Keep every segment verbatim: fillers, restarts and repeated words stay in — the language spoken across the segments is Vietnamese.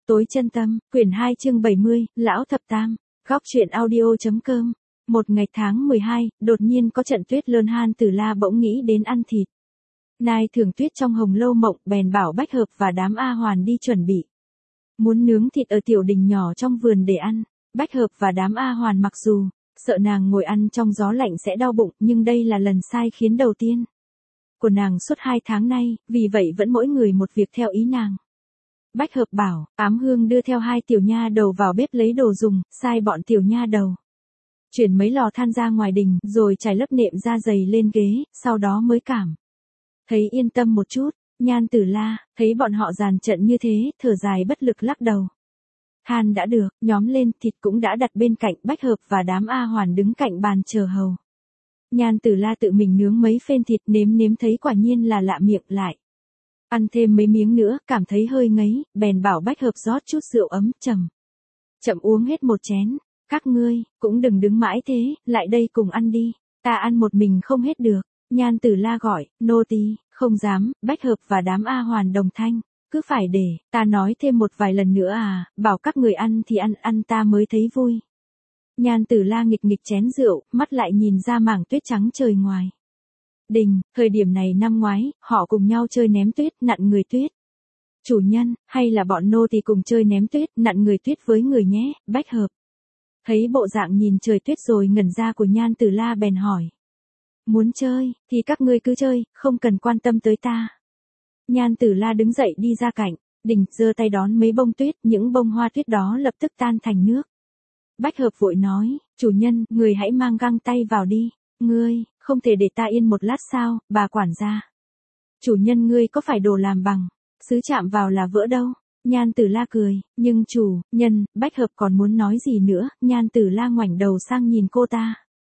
Tối chân tâm, quyển hai chương bảy mươi, Lão Thập Tam, góc truyện audio.com. Một ngày tháng mười hai, đột nhiên có trận tuyết lớn Han Tử La bỗng nghĩ đến ăn thịt. Nai Thường Tuyết trong Hồng Lâu Mộng bèn bảo Bách Hợp và đám A Hoàn đi chuẩn bị. Muốn nướng thịt ở tiểu đình nhỏ trong vườn để ăn. Bách Hợp và đám A Hoàn mặc dù sợ nàng ngồi ăn trong gió lạnh sẽ đau bụng, nhưng đây là lần sai khiến đầu tiên của nàng suốt hai tháng nay, vì vậy vẫn mỗi người một việc theo ý nàng. Bách Hợp bảo, Ám Hương đưa theo hai tiểu nha đầu vào bếp lấy đồ dùng, sai bọn tiểu nha đầu chuyển mấy lò than ra ngoài đình, rồi trải lớp nệm da dày lên ghế, sau đó mới cảm thấy yên tâm một chút. Nhan Tử La thấy bọn họ dàn trận như thế, thở dài bất lực lắc đầu. Than đã được, nhóm lên, thịt cũng đã đặt bên cạnh. Bách Hợp và đám A Hoàn đứng cạnh bàn chờ hầu. Nhan Tử La tự mình nướng mấy phên thịt, nếm nếm thấy quả nhiên là lạ miệng, lại ăn thêm mấy miếng nữa, cảm thấy hơi ngấy, bèn bảo Bách Hợp rót chút rượu ấm, chậm chậm uống hết một chén. Các ngươi cũng đừng đứng mãi thế, lại đây cùng ăn đi, ta ăn một mình không hết được. Nhan Tử La gọi, nô tỳ không dám. Bách Hợp và đám A Hoàn đồng thanh, cứ phải để ta nói thêm một vài lần nữa à, bảo các người ăn thì ăn, ăn ta mới thấy vui. Nhan Tử La nghịch nghịch chén rượu, mắt lại nhìn ra mảng tuyết trắng trời ngoài đình. Thời điểm này năm ngoái, họ cùng nhau chơi ném tuyết, nặn người tuyết. Chủ nhân, hay là bọn nô tỳ cùng chơi ném tuyết, nặn người tuyết với người nhé. Bách Hợp thấy bộ dạng nhìn trời tuyết rồi ngẩn ra của Nhan Tử La bèn hỏi. Muốn chơi, thì các ngươi cứ chơi, không cần quan tâm tới ta. Nhan Tử La đứng dậy đi ra cạnh đình, giơ tay đón mấy bông tuyết, những bông hoa tuyết đó lập tức tan thành nước. Bách Hợp vội nói, chủ nhân, người hãy mang găng tay vào đi. Ngươi, không thể để ta yên một lát sao, bà quản gia. Chủ nhân, ngươi có phải đồ làm bằng sứ chạm vào là vỡ đâu. Nhan Tử La cười, nhưng chủ nhân. Bách Hợp còn muốn nói gì nữa, Nhan Tử La ngoảnh đầu sang nhìn cô ta.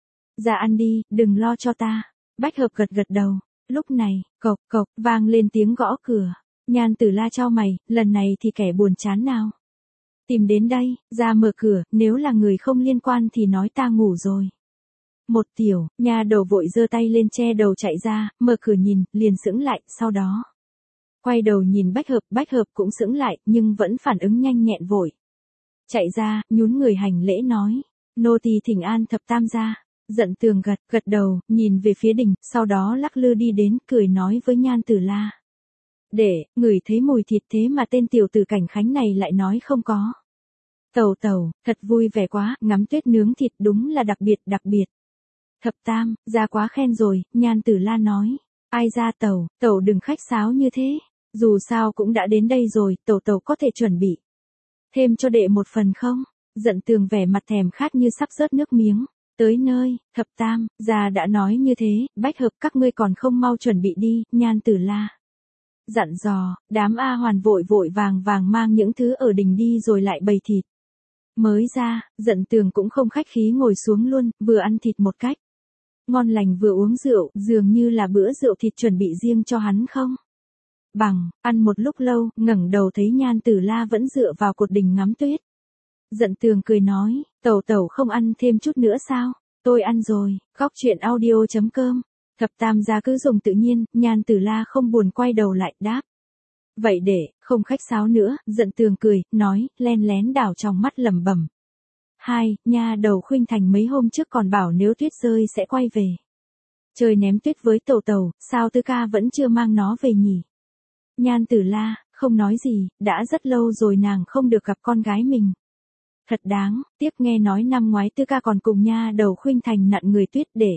Ra ăn đi, đừng lo cho ta. Bách Hợp gật gật đầu. Lúc này, cộc cộc, vang lên tiếng gõ cửa. Nhan Tử La chau mày, lần này thì kẻ buồn chán nào tìm đến đây, ra mở cửa, nếu là người không liên quan thì nói ta ngủ rồi. Một tiểu nha đầu vội giơ tay lên che đầu chạy ra, mở cửa nhìn, liền sững lại, sau đó quay đầu nhìn Bách Hợp. Bách Hợp cũng sững lại, nhưng vẫn phản ứng nhanh nhẹn vội chạy ra, nhún người hành lễ nói, nô tỳ thỉnh an Thập Tam gia. Dận Tường gật gật đầu, nhìn về phía đình, sau đó lắc lư đi đến, cười nói với Nhan Tử La. Để ngửi thấy mùi thịt thế mà tên tiểu tử Cảnh Khánh này lại nói không có. Tẩu tẩu, thật vui vẻ quá, ngắm tuyết nướng thịt đúng là đặc biệt đặc biệt. Thập Tam gia quá khen rồi. Nhan Tử La nói. Ai ra tẩu, tẩu đừng khách sáo như thế. Dù sao cũng đã đến đây rồi, tẩu tẩu có thể chuẩn bị thêm cho đệ một phần không? Dận Tường vẻ mặt thèm khát như sắp rớt nước miếng. Tới nơi, Thập Tam gia đã nói như thế, Bách Hợp các ngươi còn không mau chuẩn bị đi. Nhan Tử La dặn dò. Đám A Hoàn vội vội vàng vàng mang những thứ ở đình đi rồi lại bày thịt mới ra. Dận Tường cũng không khách khí ngồi xuống luôn, vừa ăn thịt một cách ngon lành vừa uống rượu, dường như là bữa rượu thịt chuẩn bị riêng cho hắn không bằng. Ăn một lúc lâu, ngẩng đầu thấy Nhan Tử La vẫn dựa vào cột đình ngắm tuyết. Dận Tường cười nói, tẩu tẩu không ăn thêm chút nữa sao? Tôi ăn rồi. Góc truyện audio.com. Thập Tam gia cứ dùng tự nhiên. Nhan Tử La không buồn quay đầu lại, đáp. Vậy để không khách sáo nữa. Dận Tường cười, nói, len lén đảo trong mắt lẩm bẩm. Hai, nha đầu Khuynh Thành mấy hôm trước còn bảo nếu tuyết rơi sẽ quay về chơi ném tuyết với tẩu tẩu, sao Tư ca vẫn chưa mang nó về nhỉ? Nhan Tử La không nói gì, đã rất lâu rồi nàng không được gặp con gái mình. Thật đáng tiếc, nghe nói năm ngoái Tư ca còn cùng nha đầu Khuynh Thành nặn người tuyết để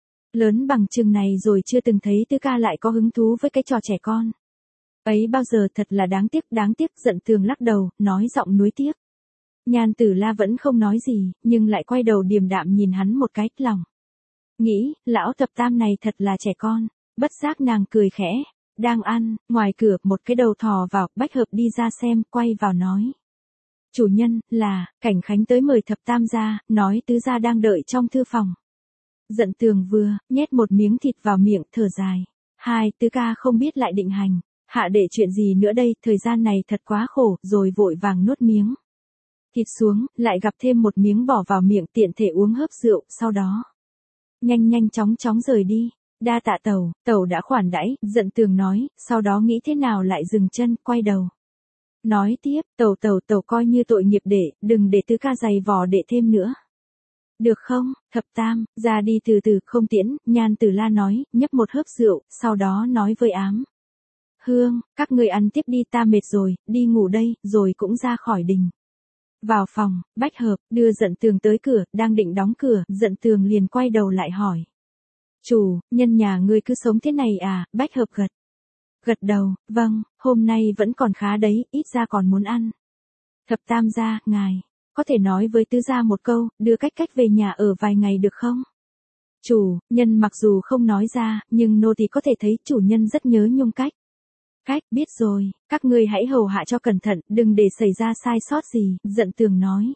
lớn bằng chừng này rồi chưa từng thấy Tư ca lại có hứng thú với cái trò trẻ con ấy bao giờ, thật là đáng tiếc, đáng tiếc. Dận Tường lắc đầu, nói giọng nuối tiếc. Nhan Tử La vẫn không nói gì, nhưng lại quay đầu điềm đạm nhìn hắn một cái, lòng nghĩ, lão Thập Tam này thật là trẻ con. Bất giác nàng cười khẽ. Đang ăn, ngoài cửa, một cái đầu thò vào. Bách Hợp đi ra xem, quay vào nói. Chủ nhân, là Cảnh Khánh tới mời Thập Tam gia, nói tứ gia đang đợi trong thư phòng. Dận Tường vừa nhét một miếng thịt vào miệng, thở dài. Hai, tứ ca không biết lại định hành hạ đệ chuyện gì nữa đây, thời gian này thật quá khổ, rồi vội vàng nuốt miếng thịt xuống, lại gặp thêm một miếng bỏ vào miệng, tiện thể uống hớp rượu, sau đó nhanh nhanh chóng chóng rời đi. Đa tạ tẩu, tẩu đã khoản đãi. Dận Tường nói, sau đó nghĩ thế nào lại dừng chân, quay đầu Nói tiếp, tẩu tẩu tẩu coi như tội nghiệp đệ, đừng để tứ ca giày vò đệ thêm nữa. Được không, thập tam, ra đi từ từ, không tiễn, Nhan Tử La nói, nhấp một hớp rượu, sau đó nói với Ám. Hương, các ngươi ăn tiếp đi, ta mệt rồi, đi ngủ đây, rồi cũng ra khỏi đình. Vào phòng, Bách Hợp, đưa Dận Tường tới cửa, đang định đóng cửa, Dận Tường liền quay đầu lại hỏi. Chủ, nhân nhà ngươi cứ sống thế này à, Bách Hợp gật. Gật đầu, vâng, hôm nay vẫn còn khá đấy, ít ra còn muốn ăn. Thập tam gia, ngài, có thể nói với tứ gia một câu, đưa cách cách về nhà ở vài ngày được không? Chủ, nhân mặc dù không nói ra, nhưng nô tỳ có thể thấy chủ nhân rất nhớ nhung cách. Cách, biết rồi, các ngươi hãy hầu hạ cho cẩn thận, đừng để xảy ra sai sót gì, Dận Tường nói.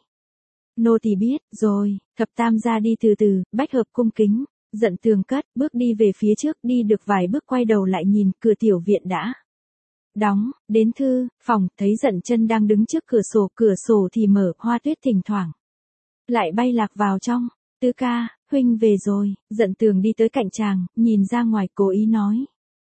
Nô tỳ biết, rồi, thập tam gia đi từ từ, Bách Hợp cung kính, Dận Tường cất, bước đi về phía trước, đi được vài bước quay đầu lại nhìn, cửa tiểu viện đã đóng, đến thư, phòng, thấy Dận Chân đang đứng trước cửa sổ, cửa sổ thì mở, hoa tuyết thỉnh thoảng lại bay lạc vào trong. Tứ ca, huynh về rồi, Dận Tường đi tới cạnh chàng, nhìn ra ngoài cố ý nói.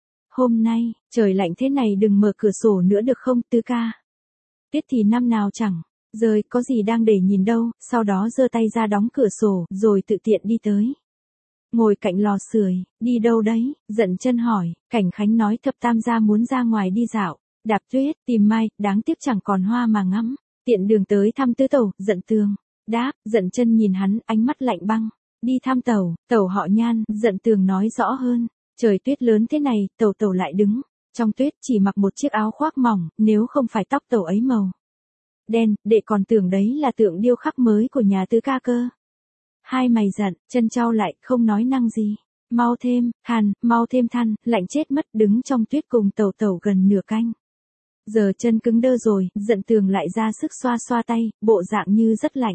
Hôm nay, trời lạnh thế này đừng mở cửa sổ nữa được không, tứ ca? Tuyết thì năm nào chẳng rơi, có gì đang để nhìn đâu, sau đó giơ tay ra đóng cửa sổ, rồi tự tiện đi tới. Ngồi cạnh lò sưởi, đi đâu đấy, Dận Chân hỏi, Cảnh Khánh nói thập tam gia muốn ra ngoài đi dạo, đạp tuyết, tìm mai, đáng tiếc chẳng còn hoa mà ngắm, tiện đường tới thăm tứ tẩu, Dận Tường. Đáp, Dận Chân nhìn hắn, ánh mắt lạnh băng, đi thăm tẩu, tẩu họ Nhan, Dận Tường nói rõ hơn, trời tuyết lớn thế này, tẩu tẩu lại đứng, trong tuyết chỉ mặc một chiếc áo khoác mỏng, nếu không phải tóc tẩu ấy màu đen, đệ còn tưởng đấy là tượng điêu khắc mới của nhà tứ ca cơ. Hai mày giận, Chân trao lại, không nói năng gì. Mau thêm, than, mau thêm than, lạnh chết mất, đứng trong tuyết cùng tẩu tẩu gần nửa canh. Giờ chân cứng đơ rồi, Dận Tường lại ra sức xoa xoa tay, bộ dạng như rất lạnh.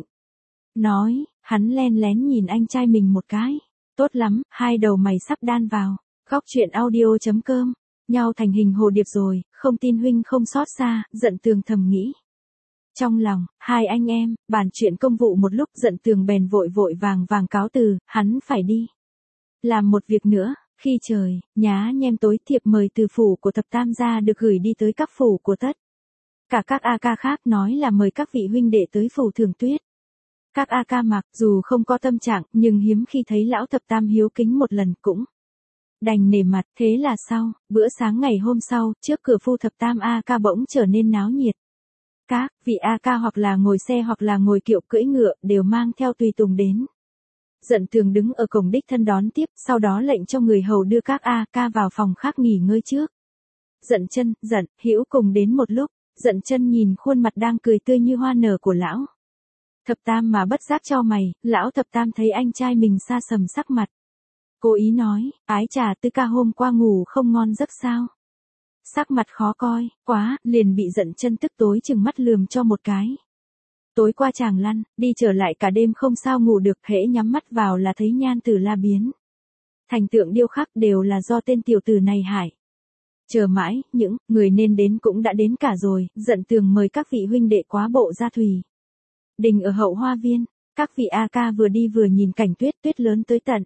Nói, hắn len lén nhìn anh trai mình một cái. Tốt lắm, hai đầu mày sắp đan vào. Góc truyện audio chấm com, nhau thành hình hồ điệp rồi, không tin huynh không xót xa, Dận Tường thầm nghĩ. Trong lòng, hai anh em, bàn chuyện công vụ một lúc, Dận Tường bèn vội vội vàng vàng cáo từ, hắn phải đi. Làm một việc nữa, khi trời, nhá nhem tối, thiệp mời từ phủ của thập tam gia được gửi đi tới các phủ của tất. Cả các A ca khác nói là mời các vị huynh đệ tới phủ thưởng tuyết. Các A ca mặc dù không có tâm trạng, nhưng hiếm khi thấy lão thập tam hiếu kính một lần cũng đành nể mặt. Thế là sau, bữa sáng ngày hôm sau, trước cửa phu thập tam A ca bỗng trở nên náo nhiệt. Các vị A ca hoặc là ngồi xe hoặc là ngồi kiệu cưỡi ngựa, đều mang theo tùy tùng đến. Dận Tường đứng ở cổng đích thân đón tiếp, sau đó lệnh cho người hầu đưa các A ca vào phòng khác nghỉ ngơi trước. Dận Chân, Dận Hữu cùng đến một lúc, Dận Chân nhìn khuôn mặt đang cười tươi như hoa nở của lão thập tam mà bất giác chau mày, lão thập tam thấy anh trai mình xa sầm sắc mặt. Cố ý nói, ái trà tứ ca hôm qua ngủ không ngon giấc sao? Sắc mặt khó coi, quá, liền bị Dận Chân tức tối chừng mắt lườm cho một cái. Tối qua chàng lăn, đi trở lại cả đêm không sao ngủ được, hễ nhắm mắt vào là thấy Nhan Tử La biến thành tượng điêu khắc, đều là do tên tiểu tử này hại. Chờ mãi, những người nên đến cũng đã đến cả rồi, Dận Tường mời các vị huynh đệ quá bộ ra thủy đình ở hậu hoa viên. Các vị A ca vừa đi vừa nhìn cảnh tuyết, tuyết lớn tới tận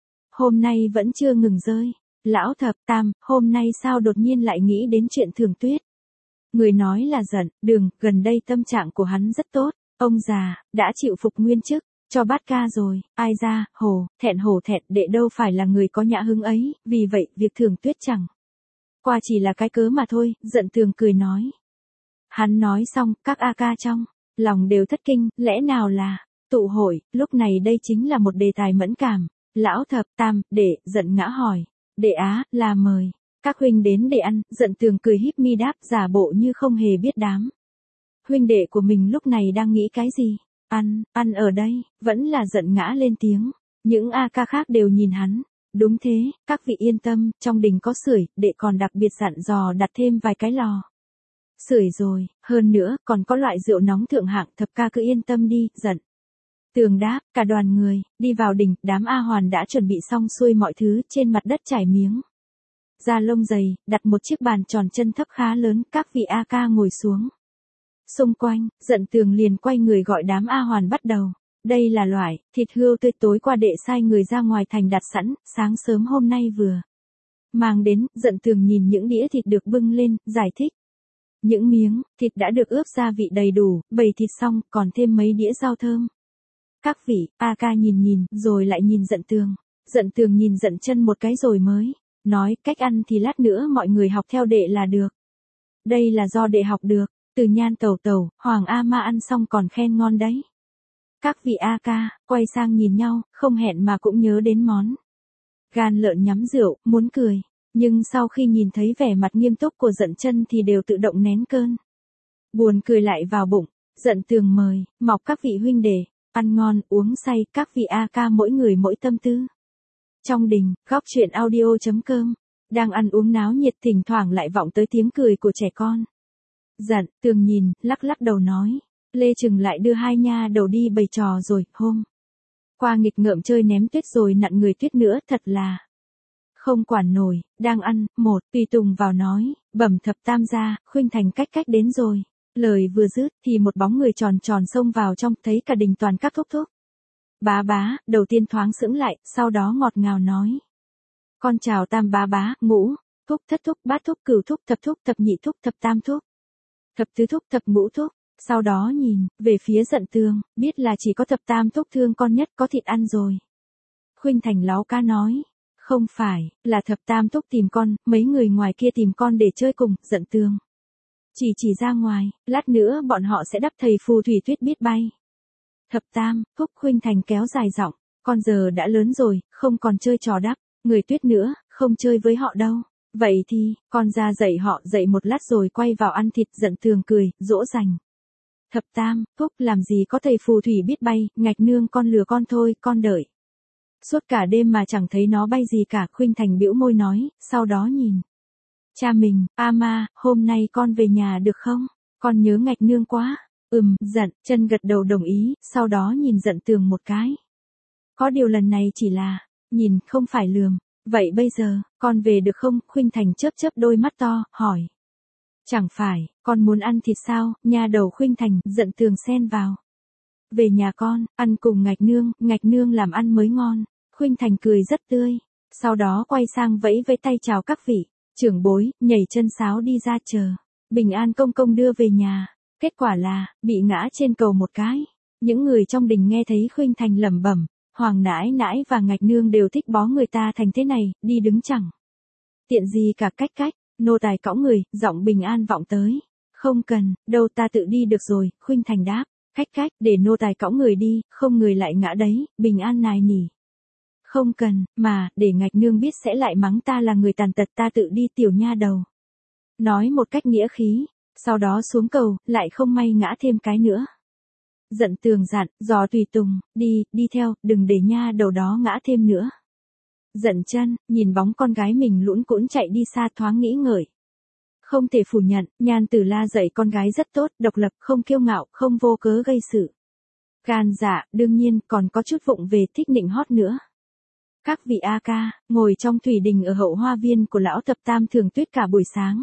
hôm nay vẫn chưa ngừng rơi. Lão thập tam, hôm nay sao đột nhiên lại nghĩ đến chuyện thưởng tuyết? Người nói là Dận Đường, gần đây tâm trạng của hắn rất tốt, ông già đã chịu phục nguyên chức cho bát ca rồi. Ai ra, hồ, thẹn hổ thẹn, đệ đâu phải là người có nhã hứng ấy, vì vậy việc thưởng tuyết chẳng qua chỉ là cái cớ mà thôi. Dận Tường cười nói. Hắn nói xong, các A ca trong lòng đều thất kinh, lẽ nào là tụ hội? Lúc này đây chính là một đề tài mẫn cảm. Lão thập tam, đệ, Dận ngã hỏi. Đệ á, là mời các huynh đến để ăn. Dận Tường cười híp mi đáp, giả bộ như không hề biết đám huynh đệ của mình lúc này đang nghĩ cái gì. Ăn, ăn ở đây, vẫn là Dận ngã lên tiếng. Những A ca khác đều nhìn hắn. Đúng thế, các vị yên tâm, trong đình có sưởi, đệ còn đặc biệt dặn dò đặt thêm vài cái lò sưởi rồi, hơn nữa, còn có loại rượu nóng thượng hạng, thập ca cứ yên tâm đi. Dận Tường đáp, cả đoàn người đi vào đình, đám A hoàn đã chuẩn bị xong xuôi mọi thứ, trên mặt đất trải miếng da lông dày, đặt một chiếc bàn tròn chân thấp khá lớn, các vị A ca ngồi xuống. Xung quanh, Dận Tường liền quay người gọi đám A hoàn bắt đầu. Đây là loại thịt hươu tươi tối qua đệ sai người ra ngoài thành đặt sẵn, sáng sớm hôm nay vừa mang đến. Dận Tường nhìn những đĩa thịt được bưng lên, giải thích. Những miếng thịt đã được ướp gia vị đầy đủ, bầy thịt xong, còn thêm mấy đĩa rau thơm. Các vị, A ca nhìn nhìn, rồi lại nhìn Dận Tường. Dận Tường nhìn Dận Chân một cái rồi mới nói, cách ăn thì lát nữa mọi người học theo đệ là được. Đây là do đệ học được, từ Nhan tẩu tẩu, Hoàng A Ma ăn xong còn khen ngon đấy. Các vị A ca, quay sang nhìn nhau, không hẹn mà cũng nhớ đến món gan lợn nhắm rượu, muốn cười. Nhưng sau khi nhìn thấy vẻ mặt nghiêm túc của Dận Chân thì đều tự động nén cơn buồn cười lại vào bụng. Dận Tường mời, mọc các vị huynh đệ, ăn ngon, uống say, các vị A ca mỗi người mỗi tâm tư. Trong đình, góc truyện audio.com, đang ăn uống náo nhiệt, thỉnh thoảng lại vọng tới tiếng cười của trẻ con. Dận Tường nhìn, lắc lắc đầu nói, Lê Trừng lại đưa hai nha đầu đi bày trò rồi, hôm qua nghịch ngợm chơi ném tuyết rồi nặn người tuyết nữa, thật là không quản nổi. Đang ăn, một tùy tùng vào nói, bẩm thập tam gia, Khuynh Thành cách cách đến rồi. Lời vừa dứt thì một bóng người tròn tròn xông vào trong, thấy cả đình toàn các thúc thúc. Bá bá, đầu tiên thoáng sững lại, sau đó ngọt ngào nói, con chào tam bá bá, ngũ thúc, thất thúc, bát thúc, cửu thúc, thập thúc, thập nhị thúc, thập tam thúc, thập tứ thúc, thập ngũ thúc. Sau đó nhìn về phía Dận Tường, biết là chỉ có thập tam thúc thương con nhất, có thịt ăn rồi. Khuynh Thành láu cá nói, không phải, là thập tam thúc tìm con, mấy người ngoài kia tìm con để chơi cùng. Dận Tường chỉ chỉ ra ngoài, lát nữa bọn họ sẽ đắp thầy phù thủy tuyết biết bay. Thập tam thúc. Khuynh Thành kéo dài giọng, con giờ đã lớn rồi, không còn chơi trò đắp người tuyết nữa, không chơi với họ đâu. Vậy thì, con ra dạy họ, dạy một lát rồi quay vào ăn thịt. Dận Tường cười, dỗ dành. Thập tam thúc, làm gì có thầy phù thủy biết bay, ngạch nương con lừa con thôi, con đợi suốt cả đêm mà chẳng thấy nó bay gì cả. Khuynh Thành bĩu môi nói, sau đó nhìn cha mình, A Ma, hôm nay con về nhà được không? Con nhớ ngạch nương quá. Ừm, Dận Chân gật đầu đồng ý, sau đó nhìn Dận Tường một cái. Có điều lần này chỉ là nhìn, không phải lườm. Vậy bây giờ, con về được không? Khuynh Thành chớp chớp đôi mắt to, hỏi. Chẳng phải, con muốn ăn thịt sao? Nha đầu Khuynh Thành. Dận Tường xen vào. Về nhà con, ăn cùng ngạch nương, ngạch nương làm ăn mới ngon. Khuynh Thành cười rất tươi, sau đó quay sang vẫy vẫy tay chào các vị trưởng bối, nhảy chân sáo đi ra chờ Bình An công công đưa về nhà. Kết quả là bị ngã trên cầu một cái. Những người trong đình nghe thấy Khuynh Thành lẩm bẩm, Hoàng nãi nãi và ngạch nương đều thích bó người ta thành thế này, đi đứng chẳng tiện gì cả. Cách cách, nô tài cõng người, giọng Bình An vọng tới. Không cần, đâu, ta tự đi được rồi. Khuynh Thành đáp. Cách cách, để nô tài cõng người đi, không người lại ngã đấy. Bình An nài nỉ. Không cần, mà, để ngạch nương biết sẽ lại mắng ta là người tàn tật, ta tự đi. Tiểu nha đầu nói một cách nghĩa khí, sau đó xuống cầu, lại không may ngã thêm cái nữa. Dận Tường dặn, dò tùy tùng, đi, đi theo, đừng để nha đầu đó ngã thêm nữa. Dận Chân nhìn bóng con gái mình lũn cũn chạy đi xa, thoáng nghĩ ngợi. Không thể phủ nhận, Nhan Tử La dạy con gái rất tốt, độc lập, không kiêu ngạo, không vô cớ gây sự gan dạ, đương nhiên, còn có chút vụng về, thích nịnh hót nữa. Các vị A ca, ngồi trong thủy đình ở hậu hoa viên của lão thập tam Thường Tuyết cả buổi sáng.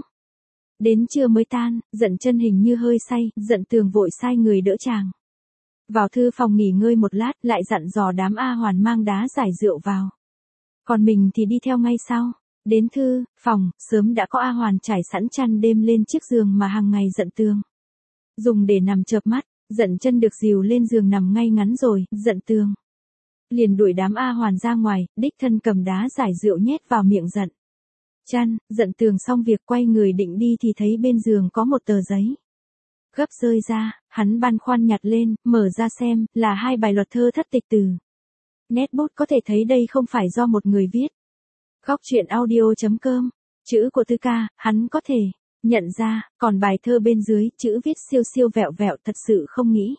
Đến trưa mới tan. Dận Chân hình như hơi say, Dận Tường vội sai người đỡ chàng vào thư phòng nghỉ ngơi một lát, lại dặn dò đám A Hoàn mang đá giải rượu vào. Còn mình thì đi theo ngay sau. Đến thư phòng, sớm đã có A Hoàn trải sẵn chăn đêm lên chiếc giường mà hàng ngày Dận Tường dùng để nằm chợp mắt. Dận Chân được dìu lên giường nằm ngay ngắn rồi, Dận Tường liền đuổi đám A Hoàn ra ngoài, đích thân cầm đá giải rượu nhét vào miệng Dận Chân. Dận Tường xong việc quay người định đi thì thấy bên giường có một tờ giấy gấp rơi ra, hắn băn khoăn nhặt lên, mở ra xem, là hai bài luật thơ thất tịch từ nét bút, có thể thấy đây không phải do một người viết. Góc truyện audio.com, chữ của Tư Ca, hắn có thể nhận ra, còn bài thơ bên dưới, chữ viết siêu siêu vẹo vẹo, thật sự không nghĩ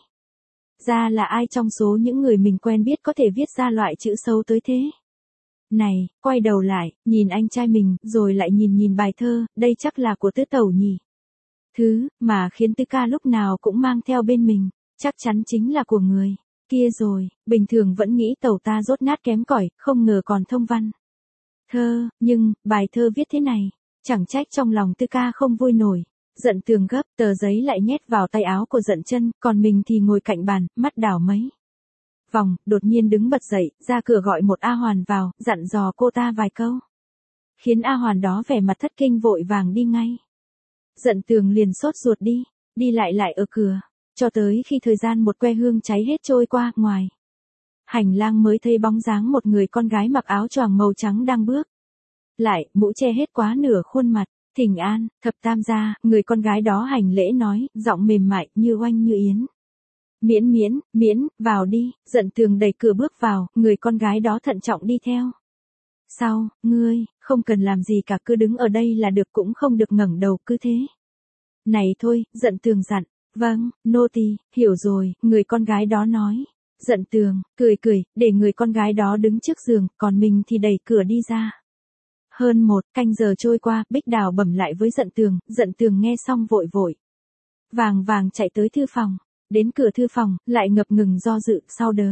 ra là ai trong số những người mình quen biết có thể viết ra loại chữ xấu tới thế này. Quay đầu lại, nhìn anh trai mình, rồi lại nhìn nhìn bài thơ, đây chắc là của Tứ Tẩu nhỉ. Thứ mà khiến Tư Ca lúc nào cũng mang theo bên mình, chắc chắn chính là của người kia rồi. Bình thường vẫn nghĩ tẩu ta dốt nát kém cỏi, không ngờ còn thông văn thơ, nhưng bài thơ viết thế này, chẳng trách trong lòng Tư Ca không vui nổi. Dận Tường gấp tờ giấy lại nhét vào tay áo của Dận Chân, còn mình thì ngồi cạnh bàn, mắt đảo mấy vòng, đột nhiên đứng bật dậy, ra cửa gọi một A Hoàn vào, dặn dò cô ta vài câu, khiến A Hoàn đó vẻ mặt thất kinh vội vàng đi ngay. Dận Tường liền sốt ruột đi, đi lại lại ở cửa, cho tới khi thời gian một que hương cháy hết trôi qua, ngoài hành lang mới thấy bóng dáng một người con gái mặc áo choàng màu trắng đang bước lại, mũ che hết quá nửa khuôn mặt. Thỉnh an, thập tam gia. Người con gái đó hành lễ nói, giọng mềm mại như oanh như yến. Miễn miễn, miễn, vào đi. Dận Tường đẩy cửa bước vào, người con gái đó thận trọng đi theo. Sau, ngươi, không cần làm gì cả, cứ đứng ở đây là được, cũng không được ngẩng đầu, cứ thế. Này thôi, Dận Tường dặn. Vâng, nô tỳ, hiểu rồi, người con gái đó nói. Dận Tường, cười cười, để người con gái đó đứng trước giường, còn mình thì đẩy cửa đi ra. Hơn một canh giờ trôi qua, Bích Đào bẩm lại với Dận Tường, Dận Tường nghe xong vội vội. Vàng vàng chạy tới thư phòng, đến cửa thư phòng, lại ngập ngừng do dự, sau đớ.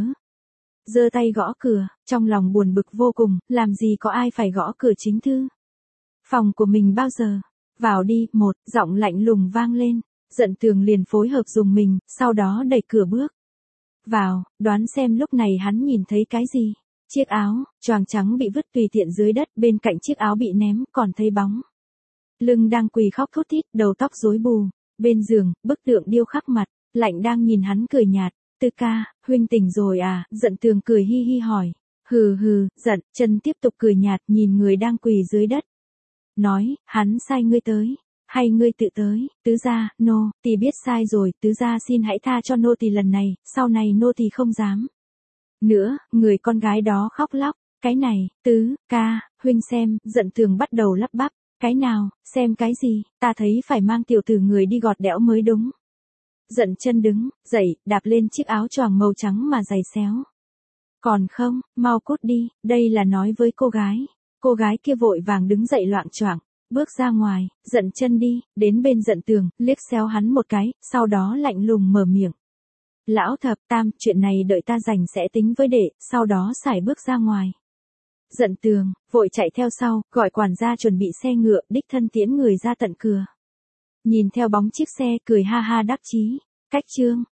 Giơ tay gõ cửa, trong lòng buồn bực vô cùng, làm gì có ai phải gõ cửa chính thư. Phòng của mình bao giờ? Vào đi, một, giọng lạnh lùng vang lên, Dận Tường liền phối hợp dùng mình, sau đó đẩy cửa bước vào, đoán xem lúc này hắn nhìn thấy cái gì. Chiếc áo, choàng trắng bị vứt tùy tiện dưới đất, bên cạnh chiếc áo bị ném, còn thấy bóng lưng đang quỳ khóc thút thít, đầu tóc rối bù. Bên giường, bức tượng điêu khắc mặt lạnh đang nhìn hắn cười nhạt. Tư ca, huynh tỉnh rồi à? Dận Tường cười hi hi hỏi. Hừ hừ, giận, chân tiếp tục cười nhạt nhìn người đang quỳ dưới đất. Nói, hắn sai ngươi tới, hay ngươi tự tới? Tứ gia, nô tỳ biết sai rồi, tứ gia xin hãy tha cho nô tỳ lần này, sau này nô tỳ không dám nữa. Người con gái đó khóc lóc. Cái này, tứ ca, huynh xem. Dận Tường bắt đầu lắp bắp. Cái nào, xem cái gì? Ta thấy phải mang tiểu tử người đi gọt đẽo mới đúng. Dận chân đứng dậy, đạp lên chiếc áo choàng màu trắng mà giày xéo. Còn không, mau cút đi. Đây là nói với cô gái. Cô gái kia vội vàng đứng dậy loạng choạng, bước ra ngoài. Dận chân đi đến bên Dận Tường, liếc xéo hắn một cái, sau đó lạnh lùng mở miệng. Lão thập tam, chuyện này đợi ta rảnh sẽ tính với đệ. Sau đó sải bước ra ngoài. Dận Tường vội chạy theo sau, gọi quản gia chuẩn bị xe ngựa, đích thân tiễn người ra tận cửa. Nhìn theo bóng chiếc xe, cười ha ha đắc chí. Cách chương